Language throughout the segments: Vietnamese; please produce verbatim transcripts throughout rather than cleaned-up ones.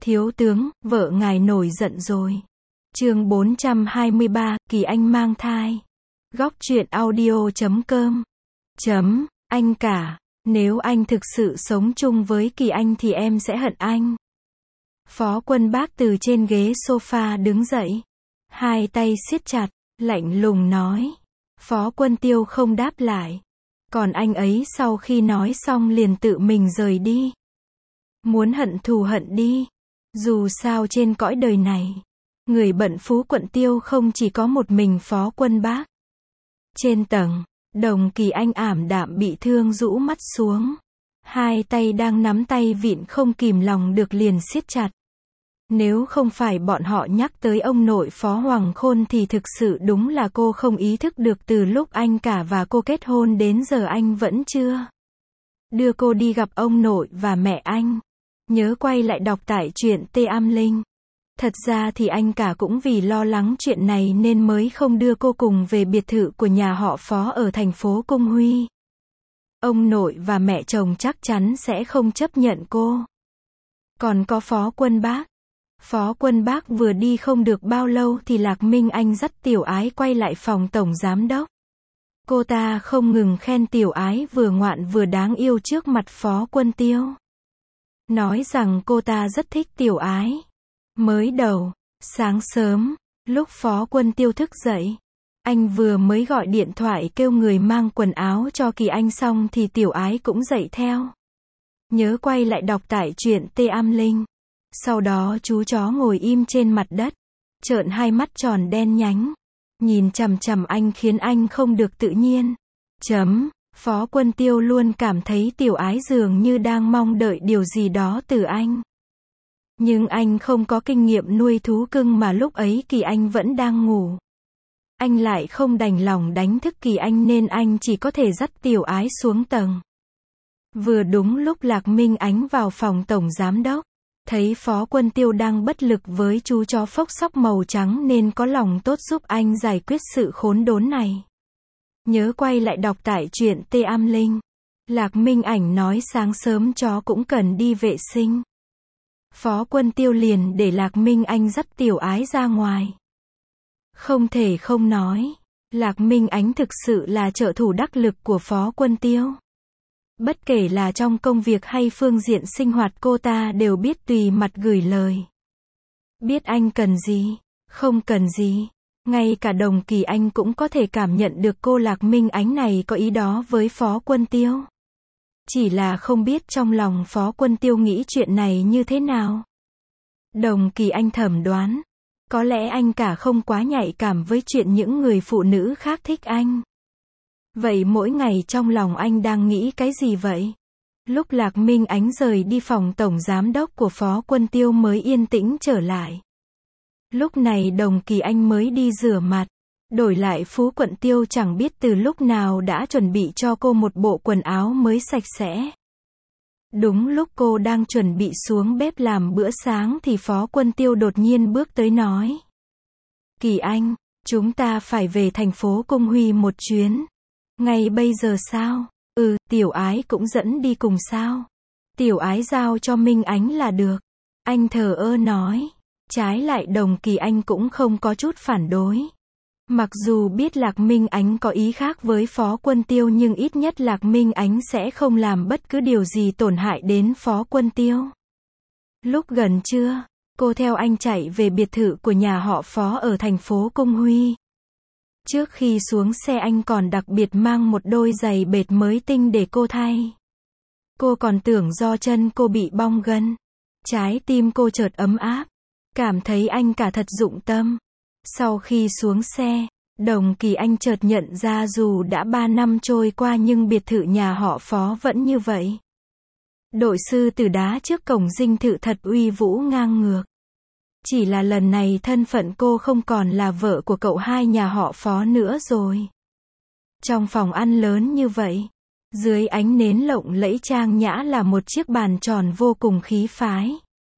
Thiếu tướng, vợ ngài nổi giận rồi. Chương bốn trăm hai mươi ba, Kỳ Anh mang thai. Góc truyện audio chấm com. Chấm, anh cả, nếu anh thực sự sống chung với Kỳ Anh thì em sẽ hận anh. Phó Quân Bác từ trên ghế sofa đứng dậy. Hai tay siết chặt, lạnh lùng nói. Phó Quân Tiêu không đáp lại. Còn anh ấy sau khi nói xong liền tự mình rời đi. Muốn hận thù hận đi. Dù sao trên cõi đời này, người bận phú quận Tiêu không chỉ có một mình Phó Quân Bác. Trên tầng, Đồng Kỳ Anh ảm đạm bị thương rũ mắt xuống. Hai tay đang nắm tay vịn không kìm lòng được liền siết chặt. Nếu không phải bọn họ nhắc tới ông nội Phó Hoàng Khôn thì thực sự đúng là cô không ý thức được từ lúc anh cả và cô kết hôn đến giờ anh vẫn chưa đưa cô đi gặp ông nội và mẹ anh. Nhớ quay lại đọc tại truyện Tê Am Linh. Thật ra thì anh cả cũng vì lo lắng chuyện này nên mới không đưa cô cùng về biệt thự của nhà họ Phó ở thành phố Cung Huy. Ông nội và mẹ chồng chắc chắn sẽ không chấp nhận cô. Còn có Phó Quân Bác. Phó Quân Bác vừa đi không được bao lâu thì Lạc Minh Anh dắt Tiểu Ái quay lại phòng tổng giám đốc. Cô ta không ngừng khen Tiểu Ái vừa ngoạn vừa đáng yêu trước mặt Phó Quân Tiêu. Nói rằng cô ta rất thích Tiểu Ái. Mới đầu, sáng sớm, lúc Phó Quân Tiêu thức dậy, anh vừa mới gọi điện thoại kêu người mang quần áo cho Kỳ Anh xong thì Tiểu Ái cũng dậy theo. Nhớ quay lại đọc tại truyện Tê Am Linh. Sau đó chú chó ngồi im trên mặt đất, trợn hai mắt tròn đen nhánh, nhìn chằm chằm anh khiến anh không được tự nhiên. Chấm, Phó Quân Tiêu luôn cảm thấy Tiểu Ái dường như đang mong đợi điều gì đó từ anh. Nhưng anh không có kinh nghiệm nuôi thú cưng mà lúc ấy Kỳ Anh vẫn đang ngủ. Anh lại không đành lòng đánh thức Kỳ Anh nên anh chỉ có thể dắt Tiểu Ái xuống tầng. Vừa đúng lúc Lạc Minh Ánh vào phòng tổng giám đốc. Thấy Phó Quân Tiêu đang bất lực với chú chó phốc sóc màu trắng nên có lòng tốt giúp anh giải quyết sự khốn đốn này. Nhớ quay lại đọc tại truyện Tê Am Linh. Lạc Minh Ảnh nói sáng sớm chó cũng cần đi vệ sinh. Phó Quân Tiêu liền để Lạc Minh Anh dắt Tiểu Ái ra ngoài. Không thể không nói, Lạc Minh Ánh thực sự là trợ thủ đắc lực của Phó Quân Tiêu. Bất kể là trong công việc hay phương diện sinh hoạt cô ta đều biết tùy mặt gửi lời. Biết anh cần gì, không cần gì. Ngay cả Đồng Kỳ Anh cũng có thể cảm nhận được cô Lạc Minh Ánh này có ý đó với Phó Quân Tiêu. Chỉ là không biết trong lòng Phó Quân Tiêu nghĩ chuyện này như thế nào. Đồng Kỳ Anh thẩm đoán, có lẽ anh cả không quá nhạy cảm với chuyện những người phụ nữ khác thích anh. Vậy mỗi ngày trong lòng anh đang nghĩ cái gì vậy? Lúc Lạc Minh Ánh rời đi phòng tổng giám đốc của Phó Quân Tiêu mới yên tĩnh trở lại. Lúc này Đồng Kỳ Anh mới đi rửa mặt. Đổi lại Phú Quận Tiêu chẳng biết từ lúc nào đã chuẩn bị cho cô một bộ quần áo mới sạch sẽ. Đúng lúc cô đang chuẩn bị xuống bếp làm bữa sáng thì Phó Quân Tiêu đột nhiên bước tới nói. Kỳ Anh, chúng ta phải về thành phố Cung Huy một chuyến. Ngay bây giờ sao? Ừ, Tiểu Ái cũng dẫn đi cùng sao? Tiểu Ái giao cho Minh Ánh là được. Anh thờ ơ nói. Trái lại Đồng Kỳ Anh cũng không có chút phản đối. Mặc dù biết Lạc Minh Ánh có ý khác với Phó Quân Tiêu nhưng ít nhất Lạc Minh Ánh sẽ không làm bất cứ điều gì tổn hại đến Phó Quân Tiêu. Lúc gần trưa, cô theo anh chạy về biệt thự của nhà họ Phó ở thành phố Cung Huy. Trước khi xuống xe anh còn đặc biệt mang một đôi giày bệt mới tinh để cô thay. Cô còn tưởng do chân cô bị bong gân. Trái tim cô chợt ấm áp. Cảm thấy anh cả thật dụng tâm. Sau khi xuống xe, Đồng Kỳ Anh chợt nhận ra dù đã ba năm trôi qua nhưng biệt thự nhà họ Phó vẫn như vậy. Đội sư tử đá trước cổng dinh thự thật uy vũ ngang ngược. Chỉ là lần này thân phận cô không còn là vợ của cậu hai nhà họ Phó nữa rồi. Trong phòng ăn lớn như vậy, dưới ánh nến lộng lẫy trang nhã là một chiếc bàn tròn vô cùng khí phái.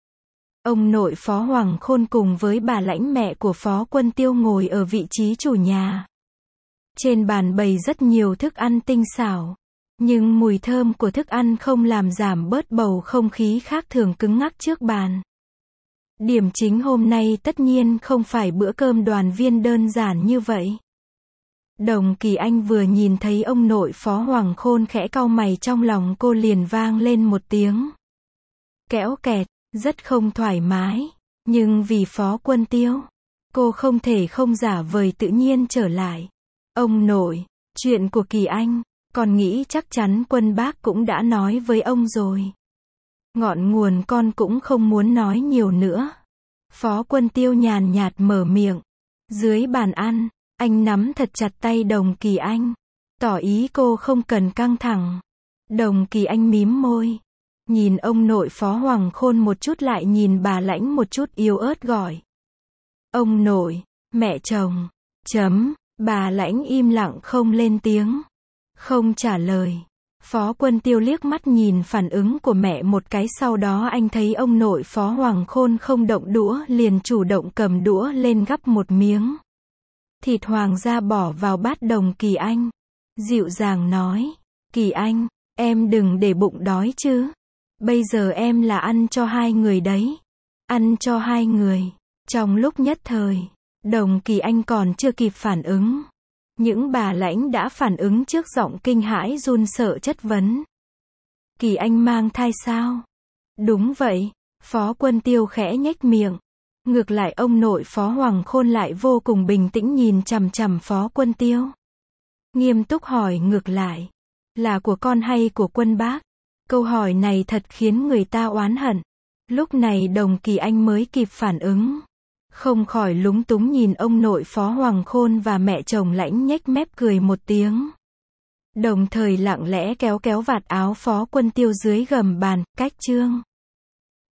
Ông nội Phó Hoàng Khôn cùng với bà lãnh mẹ của Phó Quân Tiêu ngồi ở vị trí chủ nhà. Trên bàn bày rất nhiều thức ăn tinh xảo. Nhưng mùi thơm của thức ăn không làm giảm bớt bầu không khí khác thường cứng ngắc trước bàn. Điểm chính hôm nay tất nhiên không phải bữa cơm đoàn viên đơn giản như vậy. Đồng Kỳ Anh vừa nhìn thấy ông nội Phó Hoàng Khôn khẽ cau mày, trong lòng cô liền vang lên một tiếng kéo kẹt, rất không thoải mái. Nhưng vì Phó Quân Tiêu, cô không thể không giả vời tự nhiên trở lại. Ông nội, chuyện của Kỳ Anh, con nghĩ chắc chắn Quân bác cũng đã nói với ông rồi. Ngọn nguồn con cũng không muốn nói nhiều nữa. Phó Quân Tiêu nhàn nhạt mở miệng. Dưới bàn ăn, anh nắm thật chặt tay Đồng Kỳ Anh, tỏ ý cô không cần căng thẳng. Đồng Kỳ Anh mím môi, nhìn ông nội Phó Hoàng Khôn một chút, lại nhìn bà Lãnh một chút, yếu ớt gọi. Ông nội, mẹ chồng, chấm, bà Lãnh im lặng không lên tiếng, không trả lời. Phó Quân Tiêu liếc mắt nhìn phản ứng của mẹ một cái, sau đó anh thấy ông nội Phó Hoàng Khôn không động đũa, liền chủ động cầm đũa lên gắp một miếng thịt hoàng gia bỏ vào bát Đồng Kỳ Anh. Dịu dàng nói, Kỳ Anh, em đừng để bụng đói chứ. Bây giờ em là ăn cho hai người đấy. Ăn cho hai người. Trong lúc nhất thời, Đồng Kỳ Anh còn chưa kịp phản ứng, những bà Lãnh đã phản ứng trước, giọng kinh hãi run sợ chất vấn. Kỳ Anh mang thai sao? Đúng vậy. Phó Quân Tiêu khẽ nhếch miệng. Ngược lại ông nội Phó Hoàng Khôn lại vô cùng bình tĩnh nhìn chằm chằm Phó Quân Tiêu. Nghiêm túc hỏi ngược lại, là của con hay của Quân bác? Câu hỏi này thật khiến người ta oán hận. Lúc này Đồng Kỳ Anh mới kịp phản ứng, không khỏi lúng túng nhìn ông nội Phó Hoàng Khôn và mẹ chồng Lãnh nhếch mép cười một tiếng. Đồng thời lặng lẽ kéo kéo vạt áo Phó Quân Tiêu dưới gầm bàn, cách chương.